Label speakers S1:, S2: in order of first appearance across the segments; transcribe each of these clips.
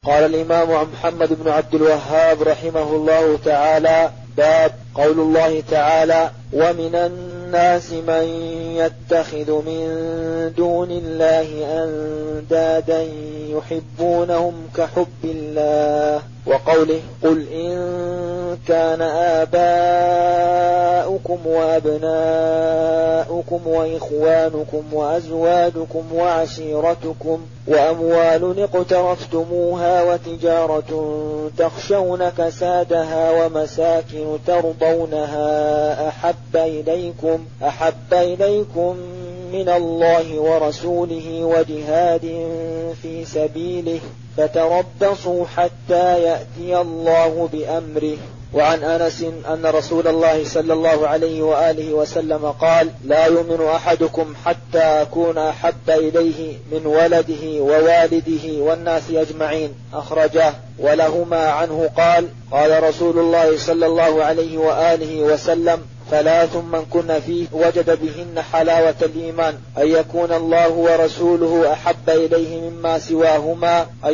S1: قال الإمام محمد بن عبد الوهاب رحمه الله تعالى: باب قول الله تعالى: ومن الناس من يتخذ من دون الله أندادا يحبونهم كحب الله، وقوله: قل إن كان آباؤكم وأبناؤكم وإخوانكم وأزواجكم وعشيرتكم وأموال اقترفتموها وتجارة تخشون كسادها ومساكن ترضونها أحب إليكم من الله ورسوله وجهاد في سبيله فتربصوا حتى يأتي الله بأمره. وعن أنس أن رسول الله صلى الله عليه وآله وسلم قال: لا يؤمن أحدكم حتى أكون أحب إليه من ولده ووالده والناس أجمعين، أخرجاه. ولهما عنه قال: قال رسول الله صلى الله عليه وآله وسلم: ثلاث من كن فيه وجد بهن حلاوة الإيمان: أن يكون الله ورسوله أحب إليه مما سواهما، وأن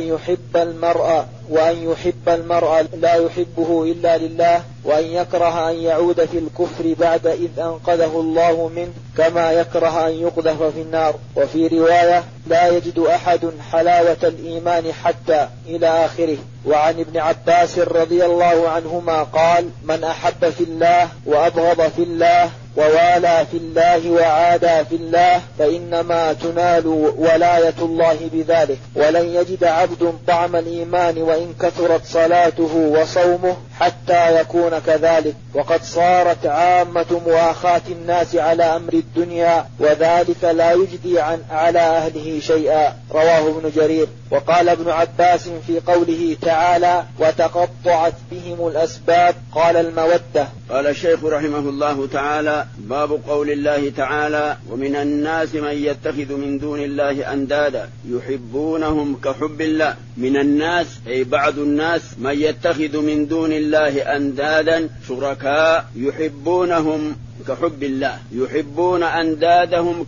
S1: يحب المرء لا يحبه إلا لله، وأن يكره أن يعود في الكفر بعد إذ أنقذه الله منه، كما يكره أن يقذف في النار. وفي رواية: لا يجد أحد حلاوة الإيمان حتى، إلى آخره. وعن ابن عباس رضي الله عنهما قال: من أحب في الله وأبغض في الله ووالى في الله وعادى في الله فإنما تنال ولاية الله بذلك، ولن يجد عبد طعم الإيمان وإن كثرت صلاته وصومه حتى يكون كذلك. وقد صارت عامة مؤاخاة الناس على أمر الدنيا، وذلك لا يجدي على أهله شيئا. رواه ابن جرير. وقال ابن عباس في قوله تعالى: وتقطعت بهم الأسباب، قال: المودة.
S2: قال الشيخ رحمه الله تعالى: باب قول الله تعالى: ومن الناس من يتخذ من دون الله أندادا يحبونهم كحب الله. من الناس أي بعض الناس من يتخذ من دون الله أندادا شركاء يحبونهم كحب الله، يحبون أندادهم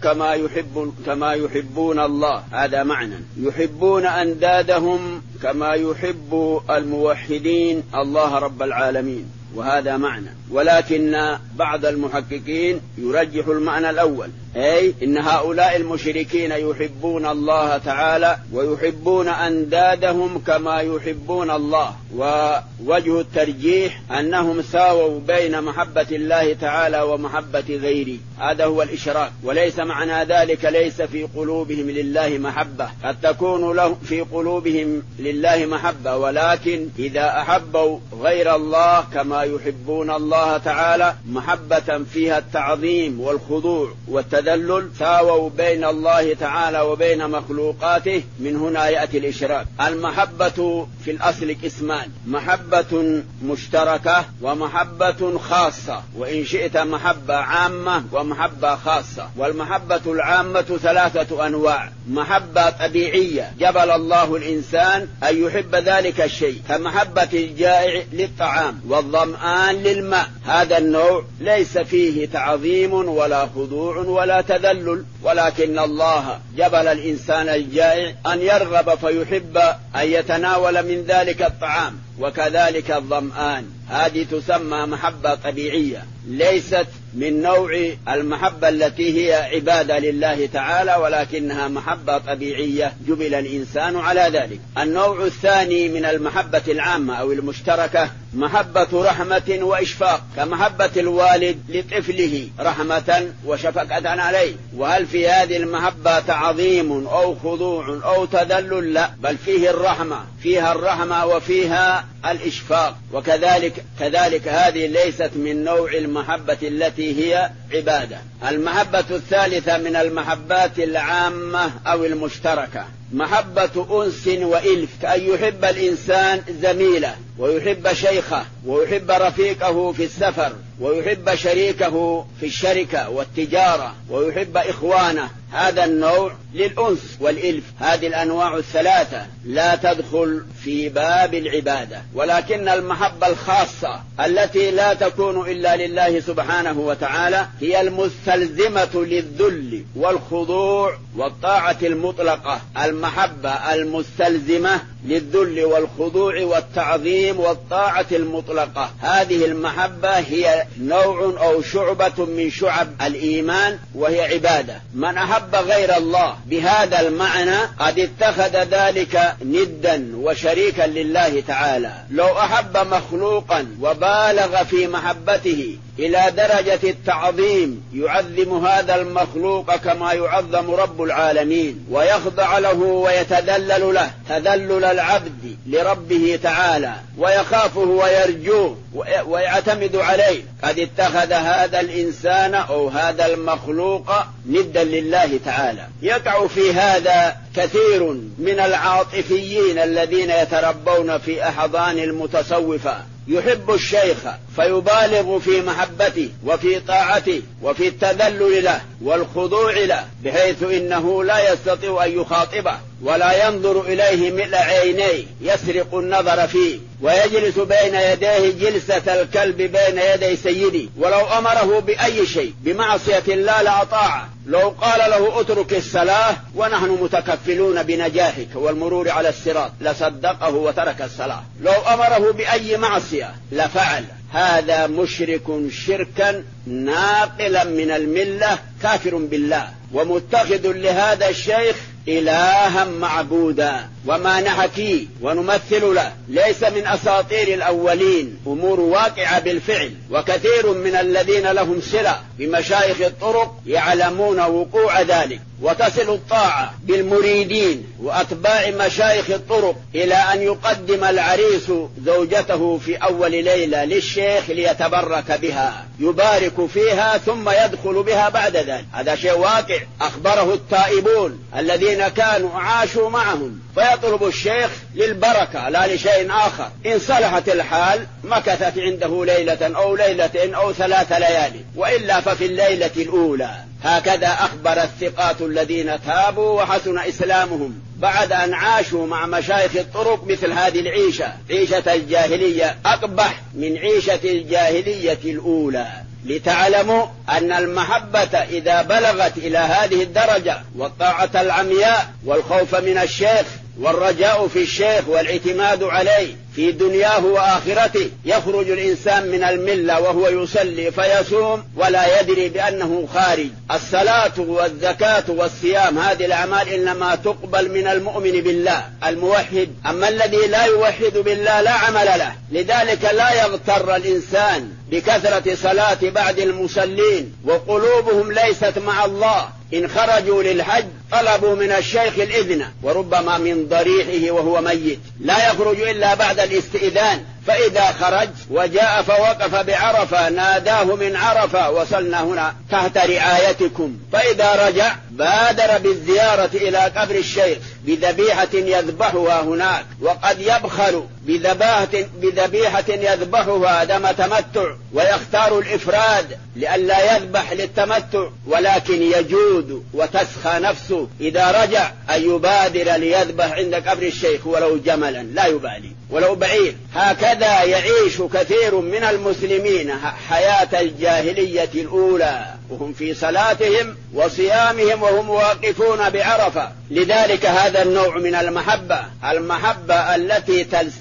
S2: كما يحبون الله. هذا معنى يحبون أندادهم كما يحب الموحدين الله رب العالمين، وهذا معنى. ولكن بعض المحققين يرجح المعنى الأول، أي إن هؤلاء المشركين يحبون الله تعالى ويحبون أندادهم كما يحبون الله. ووجه الترجيح أنهم ساووا بين محبة الله تعالى ومحبة غيره، هذا هو الإشراك. وليس معنى ذلك ليس في قلوبهم لله محبة، قد تكون له في قلوبهم لله محبة، ولكن إذا أحبوا غير الله كما يحبون الله تعالى محبة فيها التعظيم والخضوع والتذلل، ساووا بين الله تعالى وبين مخلوقاته. من هنا يأتي الإشراك. المحبة في الأصل قسمان: محبة مشتركة ومحبة خاصة، وإن شئت محبة عامة ومحبة خاصة. والمحبة العامة ثلاثة أنواع: محبة طبيعية جبل الله الإنسان أن يحب ذلك الشيء، كمحبة الجائع للطعام والظمآن للماء، هذا النوع ليس فيه تعظيم ولا خضوع ولا تذلل، ولكن الله جبل الإنسان الجائع أن يرغب فيحب أن يتناول من ذلك الطعام، وكذلك الظمآن. هذه تسمى محبة طبيعية، ليست من نوع المحبة التي هي عبادة لله تعالى، ولكنها محبة طبيعية جبل الإنسان على ذلك. النوع الثاني من المحبة العامة أو المشتركة محبة رحمة وإشفاق، كمحبة الوالد لطفله رحمة وشفقة عليه. وهل في هذه المحبة تعظيم أو خضوع أو تذلل؟ لا، بل فيها الرحمة وفيها الإشفاق. وكذلك هذه ليست من نوع المحبة التي هي عبادة. المحبة الثالثة من المحبات العامة أو المشتركة محبة أنس وإلف، كأن يحب الإنسان زميله ويحب شيخه ويحب رفيقه في السفر ويحب شريكه في الشركة والتجارة ويحب إخوانه. هذا النوع للأنس والإلف. هذه الأنواع الثلاثة لا تدخل في باب العبادة، ولكن المحبة الخاصة التي لا تكون إلا لله سبحانه وتعالى هي المستلزمة للذل والخضوع والطاعة المطلقة، المحبة المستلزمة للذل والخضوع والتعظيم والطاعة المطلقة. هذه المحبة هي نوع أو شعبة من شعب الإيمان، وهي عبادة. من أحب غير الله بهذا المعنى قد اتخذ ذلك ندا وشريكا لله تعالى. لو أحب مخلوقا وبالغ في محبته إلى درجة التعظيم يعظم هذا المخلوق كما يعظم رب العالمين، ويخضع له ويتذلل له تذلل العبد لربه تعالى، ويخافه ويرجوه ويعتمد عليه، قد اتخذ هذا الإنسان أو هذا المخلوق ندا لله تعالى. يقع في هذا كثير من العاطفيين الذين يتربون في أحضان المتصوفة، يحب الشيخ فيبالغ في محبته وفي طاعته وفي التذلل له والخضوع له، بحيث إنه لا يستطيع أن يخاطبه ولا ينظر إليه ملء عينيه، يسرق النظر فيه ويجلس بين يديه جلسة الكلب بين يدي سيدي. ولو أمره بأي شيء بمعصية الله لأطاعه. لو قال له اترك الصلاة ونحن متكفلون بنجاحك والمرور على الصراط لصدقه وترك الصلاة. لو أمره بأي معصية لفعل. هذا مشرك شركا ناقلا من الملة، كافر بالله ومتخذ لهذا الشيخ إلها معبودا. وما نحكي ونمثل له ليس من أساطير الأولين، أمور واقعة بالفعل. وكثير من الذين لهم صلة بمشايخ الطرق يعلمون وقوع ذلك. وتصل الطاعة بالمريدين وأتباع مشايخ الطرق إلى أن يقدم العريس زوجته في أول ليلة للشيخ ليتبرك بها، يبارك فيها ثم يدخل بها بعد ذلك. هذا شيء واقع أخبره التائبون الذين كانوا عاشوا معهم. فيطلب الشيخ للبركة لا لشيء آخر. إن صلحت الحال مكثت عنده ليلة أو ليلتين أو 3 ليالي، وإلا ففي الليلة الأولى. هكذا أخبر الثقات الذين تابوا وحسن إسلامهم بعد أن عاشوا مع مشايخ الطرق مثل هذه العيشة، عيشة الجاهلية أقبح من عيشة الجاهلية الأولى. لتعلموا أن المحبة إذا بلغت إلى هذه الدرجة، والطاعة العمياء والخوف من الشيخ والرجاء في الشيخ والاعتماد عليه في دنياه وآخرته، يخرج الإنسان من الملة وهو يصلي فيصوم ولا يدري بأنه خارج. الصلاة والزكاة والصيام هذه الأعمال إنما تقبل من المؤمن بالله الموحد. أما الذي لا يوحد بالله لا عمل له. لذلك لا يغتر الإنسان بكثرة صلاة بعض المصلين وقلوبهم ليست مع الله. إن خرجوا للحج طلبوا من الشيخ الإذن، وربما من ضريحه وهو ميت، لا يخرج إلا بعد الاستئذان. فإذا خرج وجاء فوقف بعرفة ناداه من عرفة وصلنا هنا تحت رعايتكم. فإذا رجع بادر بالزيارة إلى قبر الشيخ بذبيحة يذبحها هناك، وقد يبخل بذبيحة يذبحها دم تمتع ويختار الإفراد لئلا يذبح للتمتع، ولكن يجود وتسخى نفسه إذا رجع أن يبادر ليذبح عند قبر الشيخ ولو جملا لا يبالي ولو بعير. هكذا يعيش كثير من المسلمين حياة الجاهلية الأولى، وهم في صلاتهم وصيامهم وهم واقفون بعرفة. لذلك هذا النوع من المحبة التي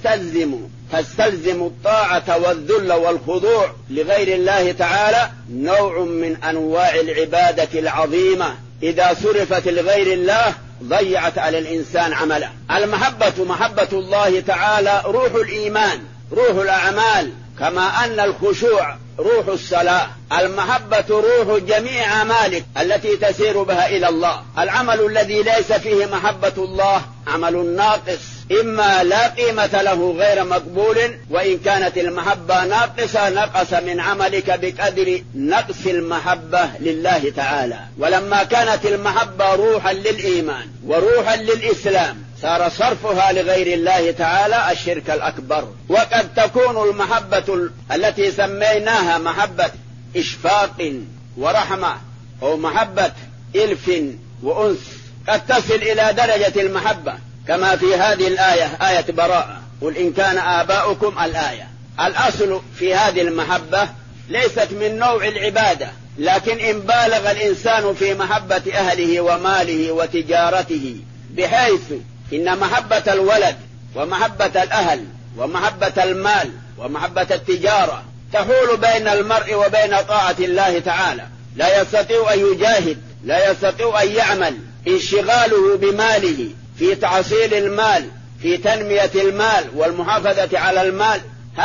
S2: تستلزم الطاعة والذل والخضوع لغير الله تعالى، نوع من أنواع العبادة العظيمة إذا صرفت لغير الله ضيعت على الإنسان عمله. محبة الله تعالى روح الإيمان، روح الأعمال، كما أن الخشوع روح الصلاة. المحبة روح جميع أعمالك التي تسير بها إلى الله. العمل الذي ليس فيه محبة الله عمل ناقص، إما لا قيمة له غير مقبول، وإن كانت المحبة ناقصة نقص من عملك بقدر نقص المحبة لله تعالى. ولما كانت المحبة روحا للإيمان وروحا للإسلام صار صرفها لغير الله تعالى الشرك الأكبر. وقد تكون المحبة التي سميناها محبة إشفاق ورحمة أو محبة إلف وأنس قد تصل إلى درجة المحبة، كما في هذه الآية آية براءة، قل إن كان آباؤكم الآية. الأصل في هذه المحبة ليست من نوع العبادة، لكن إن بالغ الإنسان في محبة أهله وماله وتجارته، بحيث إن محبة الولد ومحبة الأهل ومحبة المال ومحبة التجارة تحول بين المرء وبين طاعة الله تعالى. لا يستطيع أن يجاهد، لا يستطيع أن يعمل، انشغاله بماله في تحصيل المال، في تنمية المال والمحافظة على المال.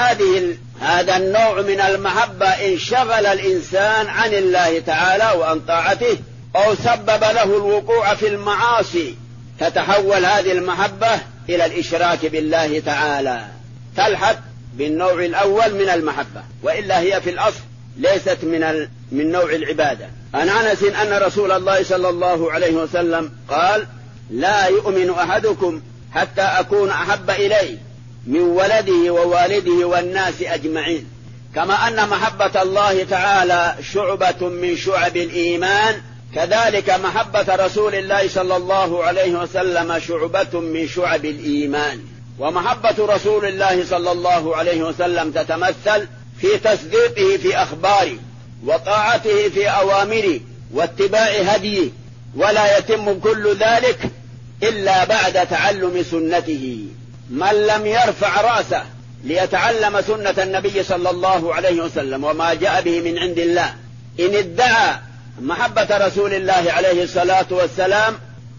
S2: هذا النوع من المحبة انشغل الإنسان عن الله تعالى وعن طاعته، أو سبب له الوقوع في المعاصي، تتحول هذه المحبة إلى الإشراك بالله تعالى، تلحق بالنوع الأول من المحبة، وإلا هي في الأصل ليست من نوع العبادة. عن أنس أن رسول الله صلى الله عليه وسلم قال: لا يؤمن أحدكم حتى أكون أحب إليه من ولده ووالده والناس أجمعين. كما أن محبة الله تعالى شعبة من شعب الإيمان، كذلك محبة رسول الله صلى الله عليه وسلم شعبة من شعب الإيمان. ومحبة رسول الله صلى الله عليه وسلم تتمثل في تصديقه في أخباره، وطاعته في أوامره، واتباع هديه، ولا يتم كل ذلك إلا بعد تعلم سنته. من لم يرفع رأسه ليتعلم سنة النبي صلى الله عليه وسلم وما جاء به من عند الله، إن ادعى محبة رسول الله عليه الصلاة والسلام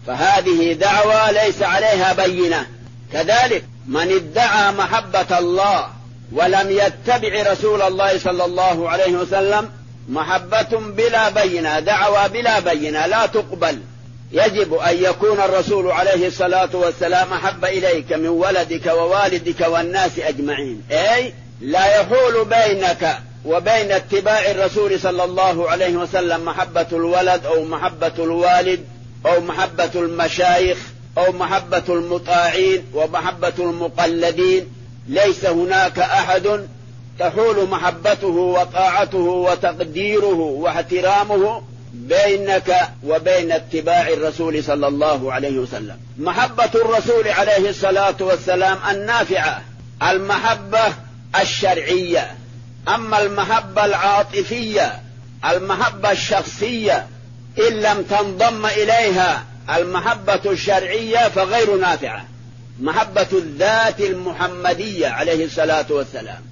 S2: فهذه دعوة ليس عليها بينة. كذلك من ادعى محبة الله ولم يتبع رسول الله صلى الله عليه وسلم محبة بلا بينة، دعوة بلا بينة لا تقبل. يجب أن يكون الرسول عليه الصلاة والسلام أحب إليك من ولدك ووالدك والناس أجمعين، أي لا يحول بينك وبين اتباع الرسول صلى الله عليه وسلم محبة الولد أو محبة الوالد أو محبة المشايخ أو محبة المطاعين ومحبة المقلدين. ليس هناك أحد تحول محبته وطاعته وتقديره واحترامه بينك وبين اتباع الرسول صلى الله عليه وسلم. محبة الرسول عليه الصلاة والسلام النافعة المحبة الشرعية. أما المحبة العاطفية المحبة الشخصية إن لم تنضم إليها المحبة الشرعية فغير نافعة. محبة الذات المحمدية عليه الصلاة والسلام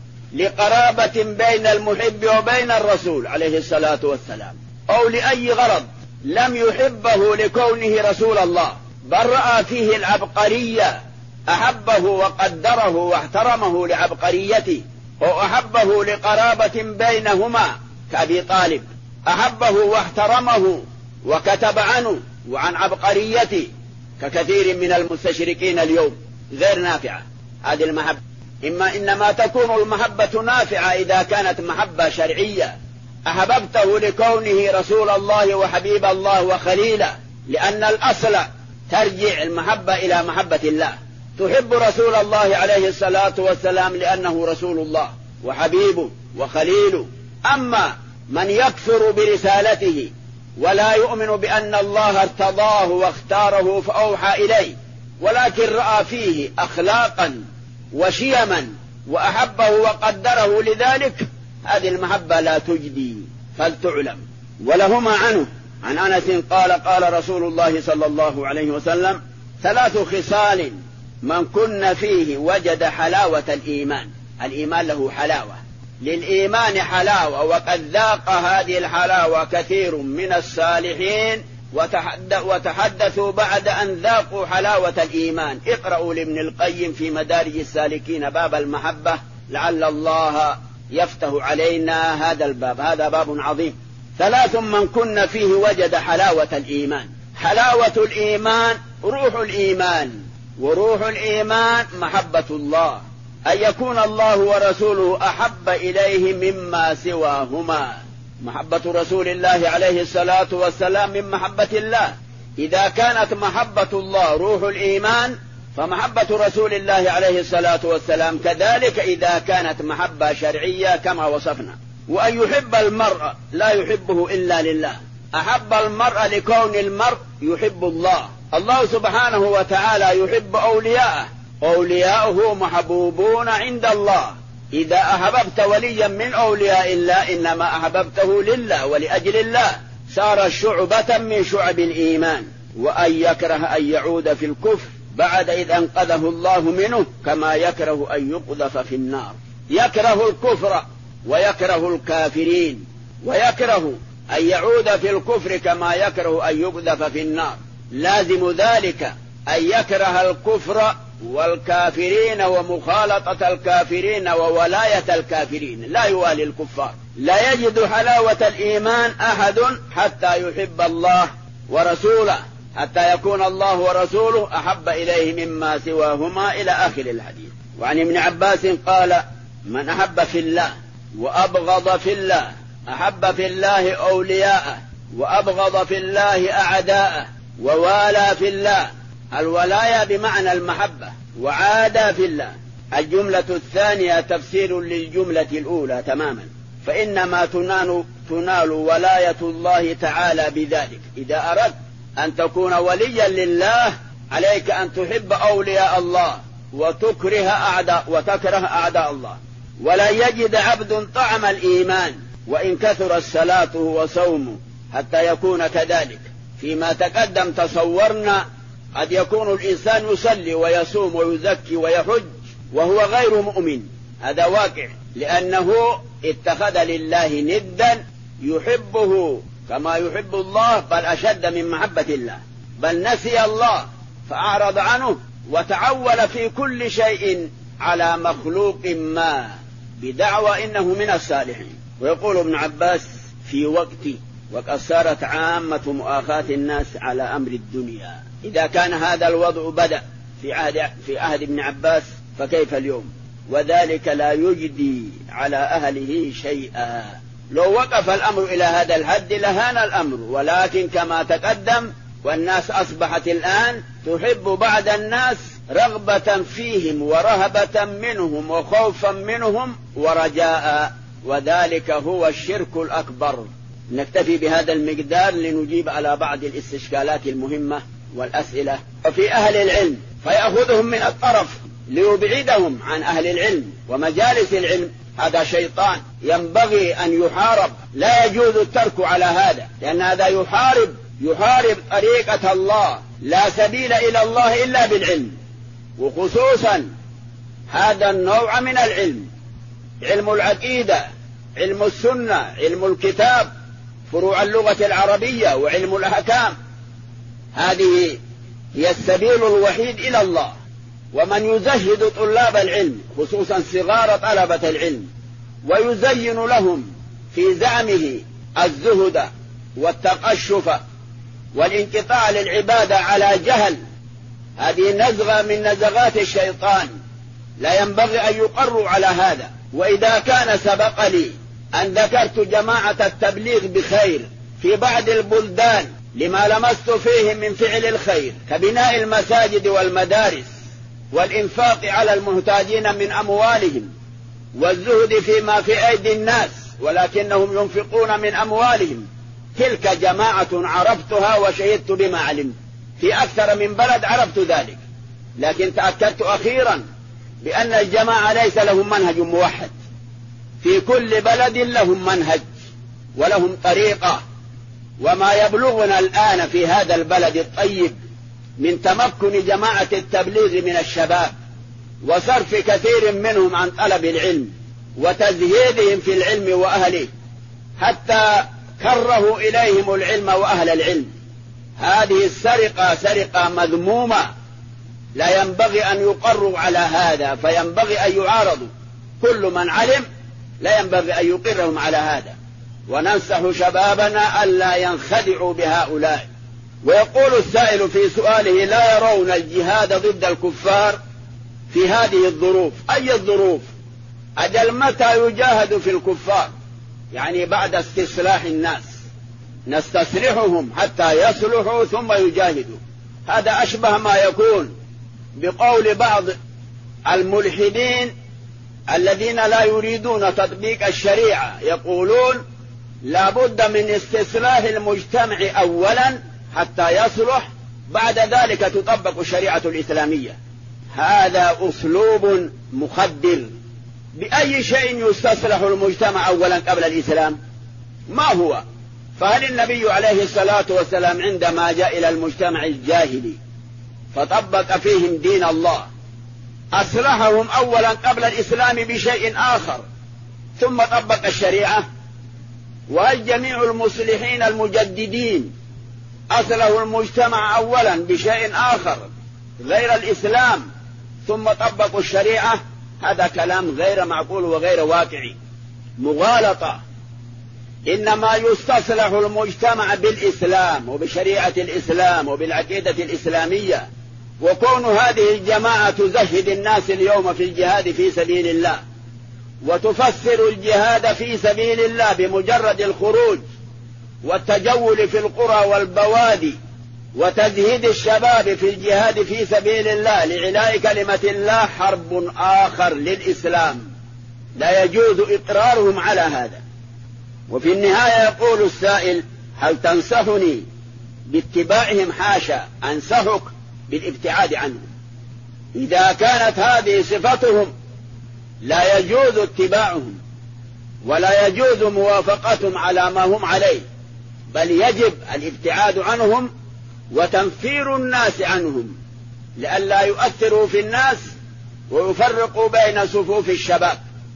S2: لقرابة بين المحب وبين الرسول عليه الصلاة والسلام، أو لأي غرض، لم يحبه لكونه رسول الله، بل رأى فيه العبقرية، أحبه وقدره واحترمه لعبقريته، أو أحبه لقرابة بينهما كأبي طالب، أحبه واحترمه وكتب عنه وعن عبقريته ككثير من المستشرقين اليوم. غير نافعة هذه المحبة. إنما تكون المحبة نافعة إذا كانت محبة شرعية، أحببته لكونه رسول الله وحبيب الله وخليله، لأن الأصل ترجع المحبة إلى محبة الله. تحب رسول الله عليه الصلاة والسلام لأنه رسول الله وحبيبه وخليله. أما من يكفر برسالته ولا يؤمن بأن الله ارتضاه واختاره فأوحى إليه، ولكن رأى فيه أخلاقا وشيما وأحبه وقدره لذلك، هذه المحبة لا تجدي فلتعلم. ولهما عنه عن أنس قال: قال رسول الله صلى الله عليه وسلم: 3 خصال من كن فيه وجد حلاوة الإيمان. الإيمان له حلاوة، للإيمان حلاوة، وقد ذاق هذه الحلاوة كثير من الصالحين وتحدثوا بعد أن ذاقوا حلاوة الإيمان. اقرأوا لابن القيم في مدارج السالكين باب المحبة، لعل الله يفتح علينا هذا الباب، هذا باب عظيم. 3 من كن فيه وجد حلاوة الإيمان. حلاوة الإيمان روح الإيمان، وروح الإيمان محبة الله، أن يكون الله ورسوله أحب إليه مما سواهما. محبة رسول الله عليه الصلاة والسلام من محبة الله. إذا كانت محبة الله روح الإيمان فمحبة رسول الله عليه الصلاة والسلام كذلك، إذا كانت محبة شرعية كما وصفنا. وأن يحب المرء لا يحبه إلا لله. أحب المرء لكون المرء يحب الله. الله سبحانه وتعالى يحب أولياءه، أولياؤه محبوبون عند الله. إذا أحببت وليا من أولياء الله إنما أحببته لله ولأجل الله، صار شعبة من شعب الإيمان. وأن يكره أن يعود في الكفر بعد إذ أنقذه الله منه كما يكره أن يقذف في النار. يكره الكفر ويكره الكافرين، ويكره أن يعود في الكفر كما يكره أن يقذف في النار. لازم ذلك أن يكره الكفر والكافرين ومخالطة الكافرين وولاية الكافرين، لا يوالي الكفار. لا يجد حلاوة الإيمان أحد حتى يحب الله ورسوله، حتى يكون الله ورسوله أحب إليه مما سواهما إلى آخر الحديث. وعن ابن عباس قال: من أحب في الله وأبغض في الله، أحب في الله أولياءه وأبغض في الله أعداءه، ووالى في الله. الولاية بمعنى المحبة، وعادى في الله. الجملة الثانية تفسير للجملة الأولى تماما، فإنما تنال ولاية الله تعالى بذلك. إذا أردت أن تكون وليا لله عليك أن تحب أولياء الله وتكره أعداء الله. ولا يجد عبد طعم الإيمان وإن كثر الصلاة وصومه حتى يكون كذلك. فيما تقدم تصورنا قد يكون الإنسان يصلي ويصوم ويزكي ويحج وهو غير مؤمن، هذا واقع، لأنه اتخذ لله ندا يحبه كما يحب الله، بل أشد من محبة الله، بل نسي الله فأعرض عنه وتعول في كل شيء على مخلوق ما بدعوى إنه من الصالحين. ويقول ابن عباس: في وقد صارت عامة مؤاخاة الناس على أمر الدنيا. إذا كان هذا الوضع بدأ في عهد ابن عباس فكيف اليوم؟ وذلك لا يجدي على أهله شيئا. لو وقف الأمر إلى هذا الحد لهان الأمر، ولكن كما تقدم والناس أصبحت الآن تحب بعض الناس رغبة فيهم ورهبة منهم وخوفا منهم ورجاء، وذلك هو الشرك الأكبر. نكتفي بهذا المقدار لنجيب على بعض الاستشكالات المهمة والأسئلة. وفي أهل العلم فيأخذهم من الطرف ليبعدهم عن أهل العلم ومجالس العلم، هذا شيطان ينبغي أن يحارب، لا يجوز الترك على هذا، لأن هذا يحارب طريقة الله، لا سبيل إلى الله إلا بالعلم. وخصوصا هذا النوع من العلم، علم العقيدة، علم السنة، علم الكتاب، فروع اللغة العربية، وعلم الأحكام، هذه هي السبيل الوحيد إلى الله. ومن يزهد طلاب العلم خصوصا صغار طلبة العلم ويزين لهم في زعمه الزهد والتقشف والانقطاع للعبادة على جهل، هذه نزغة من نزغات الشيطان، لا ينبغي أن يقروا على هذا. وإذا كان سبق لي أن ذكرت جماعة التبليغ بخير في بعض البلدان لما لمست فيهم من فعل الخير كبناء المساجد والمدارس والإنفاق على المحتاجين من أموالهم والزهد فيما في أيدي الناس، ولكنهم ينفقون من أموالهم، تلك جماعة عرفتها وشهدت بما علمت. في أكثر من بلد عرفت ذلك، لكن تأكدت أخيرا بأن الجماعة ليس لهم منهج موحد، في كل بلد لهم منهج ولهم طريقة. وما يبلغنا الآن في هذا البلد الطيب من تمكن جماعة التبليغ من الشباب وصرف كثير منهم عن طلب العلم وتزهيدهم في العلم وأهله حتى كرهوا إليهم العلم وأهل العلم، هذه السرقة سرقة مذمومة، لا ينبغي أن يقروا على هذا، فينبغي أن يعارضوا. كل من علم لا ينبغي أن يقرهم على هذا، وننصح شبابنا ألا ينخدعوا بهؤلاء. ويقول السائل في سؤاله: لا يرون الجهاد ضد الكفار في هذه الظروف؟ أي الظروف؟ أجل متى يجاهد في الكفار؟ يعني بعد استصلاح الناس، نستصلحهم حتى يصلحوا ثم يجاهدوا. هذا أشبه ما يكون بقول بعض الملحدين الذين لا يريدون تطبيق الشريعة، يقولون لا بد من استصلاح المجتمع أولا حتى يصلح، بعد ذلك تطبق الشريعة الإسلامية. هذا أسلوب مخدر. بأي شيء يستصلح المجتمع أولا قبل الإسلام؟ ما هو؟ فهل النبي عليه الصلاة والسلام عندما جاء إلى المجتمع الجاهلي فطبق فيهم دين الله، أصلحهم أولا قبل الإسلام بشيء آخر ثم طبق الشريعة. وهل جميع المصلحين المجددين أصلحوا المجتمع أولا بشيء آخر غير الإسلام ثم طبقوا الشريعة؟ هذا كلام غير معقول وغير واقعي، مغالطة. إنما يستصلح المجتمع بالإسلام وبشريعة الإسلام وبالعقيدة الإسلامية. وكون هذه الجماعة تزهد الناس اليوم في الجهاد في سبيل الله وتفسر الجهاد في سبيل الله بمجرد الخروج والتجول في القرى والبوادي وتزهيد الشباب في الجهاد في سبيل الله لعلاء كلمة الله، حرب آخر للإسلام لا يجوز إقرارهم على هذا. وفي النهاية يقول السائل: هل تنصحني باتباعهم؟ حاشا، أنصحك بالابتعاد عنهم. إذا كانت هذه صفتهم لا يجوز اتباعهم ولا يجوز موافقتهم على ما هم عليه، بل يجب الابتعاد عنهم وتنفير الناس عنهم لئلا يؤثروا في الناس ويفرقوا بين صفوف الشباب.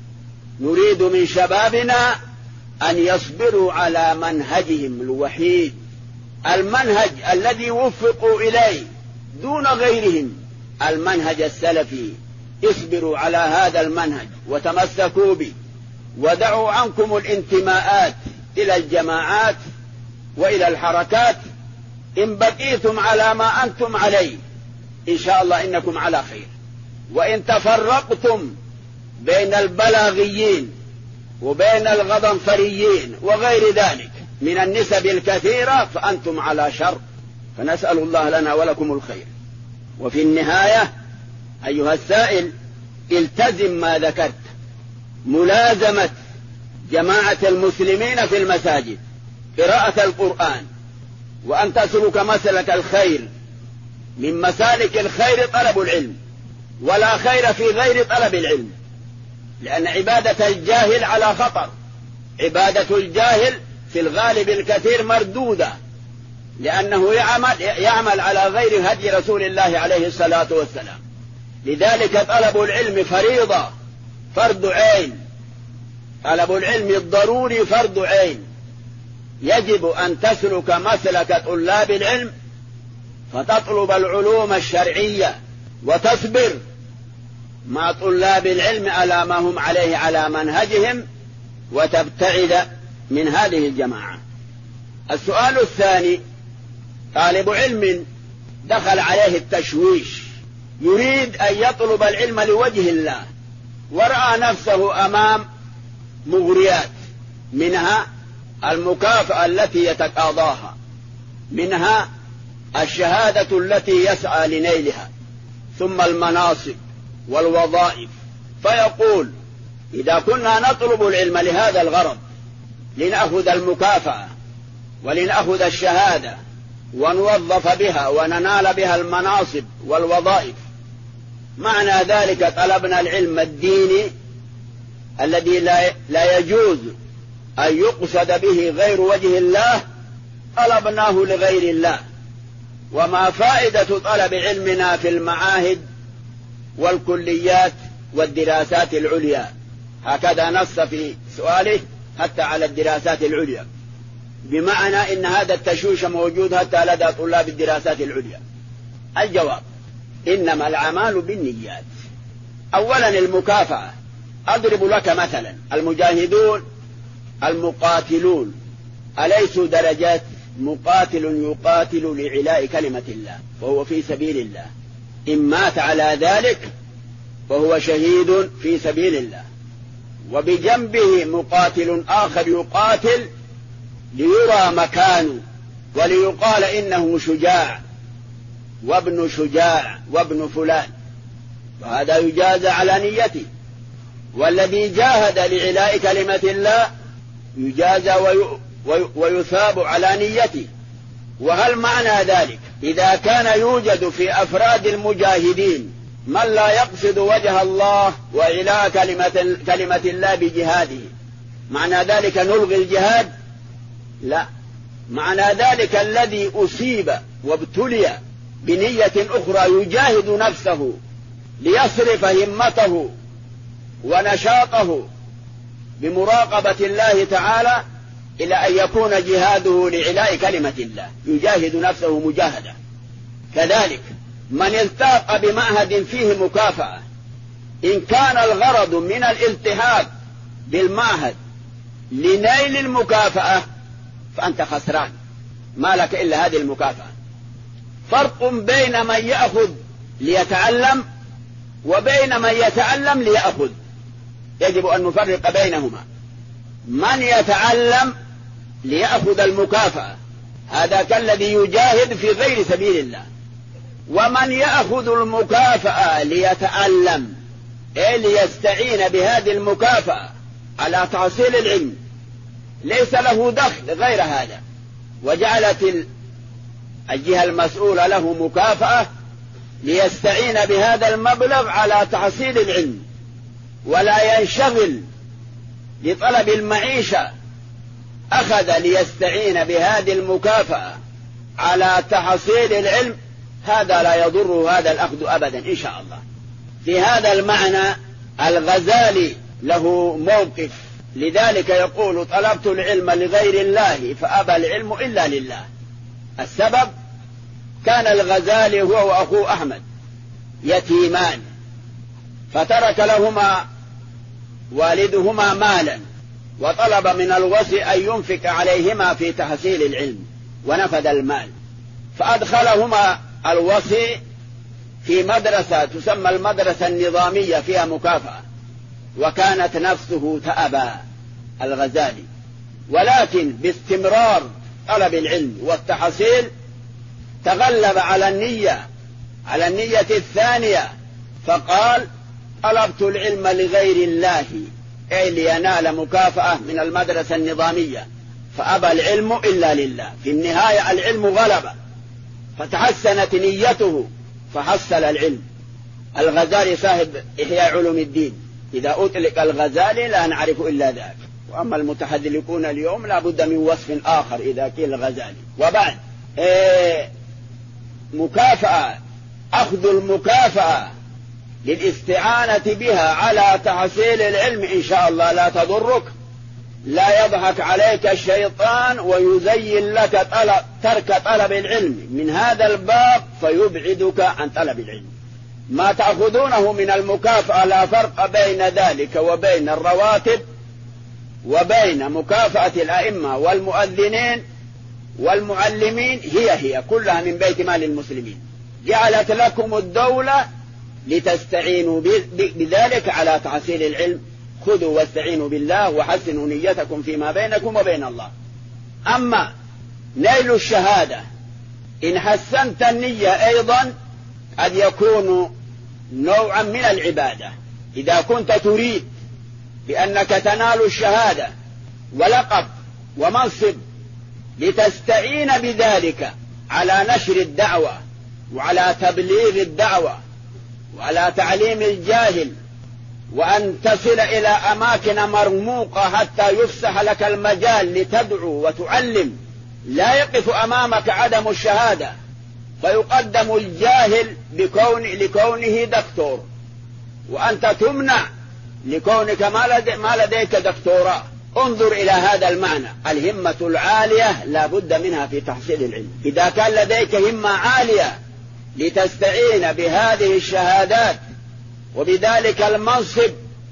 S2: نريد من شبابنا أن يصبروا على منهجهم الوحيد، المنهج الذي وفقوا إليه دون غيرهم، المنهج السلفي. اصبروا على هذا المنهج وتمسكوا به، ودعوا عنكم الانتماءات إلى الجماعات وإلى الحركات. إن بقيتم على ما أنتم عليه إن شاء الله إنكم على خير، وإن تفرقتم بين البلاغيين وبين الغضنفريين وغير ذلك من النسب الكثيرة فأنتم على شر، فنسأل الله لنا ولكم الخير. وفي النهاية أيها السائل، التزم ما ذكرت، ملازمة جماعة المسلمين في المساجد، قراءة القرآن، وأن تسلك مسلك الخير. من مسالك الخير طلب العلم، ولا خير في غير طلب العلم، لأن عبادة الجاهل على خطر. عبادة الجاهل في الغالب الكثير مردودة، لأنه يعمل على غير هدي رسول الله عليه الصلاة والسلام. لذلك طلب العلم فريضة، فرض عين. طلب العلم الضروري فرض عين. يجب أن تسلك مسلك طلاب العلم، فتطلب العلوم الشرعية وتصبر مع طلاب العلم على ما هم عليه على منهجهم، وتبتعد من هذه الجماعة. السؤال الثاني: طالب علم دخل عليه التشويش، يريد أن يطلب العلم لوجه الله، ورأى نفسه أمام مغريات، منها المكافأة التي يتقاضاها، منها الشهادة التي يسعى لنيلها، ثم المناصب والوظائف. فيقول: إذا كنا نطلب العلم لهذا الغرض، لنأخذ المكافأة ولنأخذ الشهادة ونوظف بها وننال بها المناصب والوظائف، معنى ذلك طلبنا العلم الديني الذي لا يجوز أن يقصد به غير وجه الله، طلبناه لغير الله. وما فائدة طلب علمنا في المعاهد والكليات والدراسات العليا؟ هكذا نص في سؤاله حتى على الدراسات العليا، بمعنى إن هذا التشويش موجود حتى لدى طلاب الدراسات العليا. الجواب: إنما الأعمال بالنيات. أولا المكافأة. أضرب لك مثلا: المجاهدون المقاتلون أليسوا درجات؟ مقاتل يقاتل لعلاء كلمة الله وهو في سبيل الله، إن مات على ذلك فهو شهيد في سبيل الله. وبجنبه مقاتل آخر يقاتل ليرى مكانه وليقال إنه شجاع وابن شجاع وابن فلان، وهذا يجازى على نيته. والذي جاهد لعلاء كلمة الله يجازى ويثاب على نيته. وهل معنى ذلك إذا كان يوجد في أفراد المجاهدين من لا يقصد وجه الله وعلاء كلمة الله بجهاده، معنى ذلك نلغي الجهاد؟ لا، معنى ذلك الذي أصيب وابتلي بنية أخرى يجاهد نفسه ليصرف همته ونشاطه بمراقبة الله تعالى إلى أن يكون جهاده لعلاء كلمة الله، يجاهد نفسه مجاهدة. كذلك من التحق بمعهد فيه مكافأة، إن كان الغرض من الالتحاق بالمعهد لنيل المكافأة فأنت خسران، ما لك إلا هذه المكافأة. فرق بين من يأخذ ليتعلم وبين من يتعلم ليأخذ، يجب أن نفرق بينهما. من يتعلم ليأخذ المكافأة هذا كالذي يجاهد في غير سبيل الله، ومن يأخذ المكافأة ليتعلم ليستعين بهذه المكافأة على تحصيل العلم ليس له دخل غير هذا، وجعلت الجهة المسؤولة له مكافأة ليستعين بهذا المبلغ على تحصيل العلم ولا ينشغل لطلب المعيشة، أخذ ليستعين بهذه المكافأة على تحصيل العلم، هذا لا يضره هذا الأخذ أبدا إن شاء الله. في هذا المعنى الغزالي له موقف، لذلك يقول: طلبت العلم لغير الله فأبى العلم إلا لله. السبب كان الغزالي هو وأخوه أحمد يتيمان، فترك لهما والدهما مالا، وطلب من الوصي أن ينفق عليهما في تحصيل العلم، ونفذ المال، فأدخلهما الوصي في مدرسة تسمى المدرسة النظامية فيها مكافأة، وكانت نفسه تأبى الغزالي، ولكن باستمرار طلب العلم والتحصيل تغلب على النية الثانية، فقال: طلبت العلم لغير الله، أي لينال مكافأة من المدرسة النظامية، فأبى العلم إلا لله. في النهاية العلم غلب، فتحسنت نيته فحصل العلم. الغزالي صاحب إحياء علوم الدين، إذا أطلق الغزالي لا نعرف إلا ذاك، وأما المتحدثون اليوم لا بد من وصف آخر إذا قيل الغزالي. وبعد مكافأة، أخذ المكافأة للاستعانة بها على تحصيل العلم إن شاء الله لا تضرك، لا يضحك عليك الشيطان ويزين لك ترك طلب العلم من هذا الباب فيبعدك عن طلب العلم. ما تأخذونه من المكافأة لا فرق بين ذلك وبين الرواتب وبين مكافأة الأئمة والمؤذنين والمعلمين، هي كلها من بيت مال المسلمين، جعلت لكم الدولة لتستعينوا بذلك على تحصيل العلم. خذوا واستعينوا بالله وحسنوا نيتكم فيما بينكم وبين الله. أما نيل الشهادة إن حسنت النية أيضا قد يكون نوعا من العبادة، إذا كنت تريد بأنك تنال الشهادة ولقب ومنصب لتستعين بذلك على نشر الدعوة وعلى تبليغ الدعوة وعلى تعليم الجاهل، وأن تصل إلى أماكن مرموقة حتى يفسح لك المجال لتدعو وتعلم، لا يقف أمامك عدم الشهادة فيقدم الجاهل لكونه دكتور، وأنت تمنع لكونك ما لديك دكتوراه. انظر إلى هذا المعنى، الهمة العالية لا بد منها في تحصيل العلم. إذا كان لديك همة عالية لتستعين بهذه الشهادات وبذلك المنصب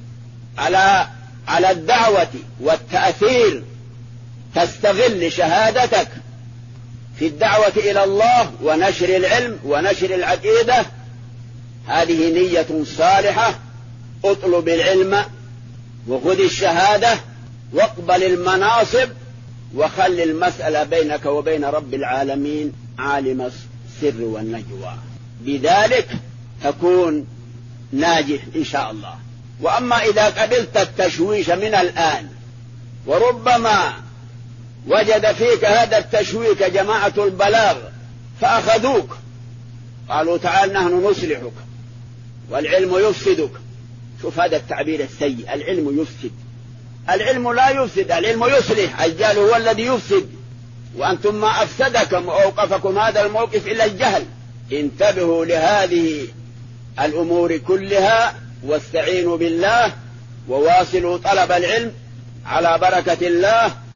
S2: على الدعوة والتأثير، تستغل شهادتك في الدعوة إلى الله ونشر العلم ونشر العقيدة، هذه نية صالحة. اطلب العلم وخذ الشهادة واقبل المناصب، وخل المسألة بينك وبين رب العالمين عالم السر والنجوى، بذلك تكون ناجح إن شاء الله. وأما إذا قبلت التشويش من الآن وربما وجد فيك هذا التشويك جماعة البلاغ فأخذوك قالوا تعال نحن نصلحك والعلم يفسدك، شوف هذا التعبير السيء، العلم يفسد. العلم لا يفسد، العلم يصلح، الجهل هو الذي يفسد، وأنتم ما أفسدكم وأوقفكم هذا الموقف إلا الجهل. انتبهوا لهذه الأمور كلها واستعينوا بالله وواصلوا طلب العلم على بركة الله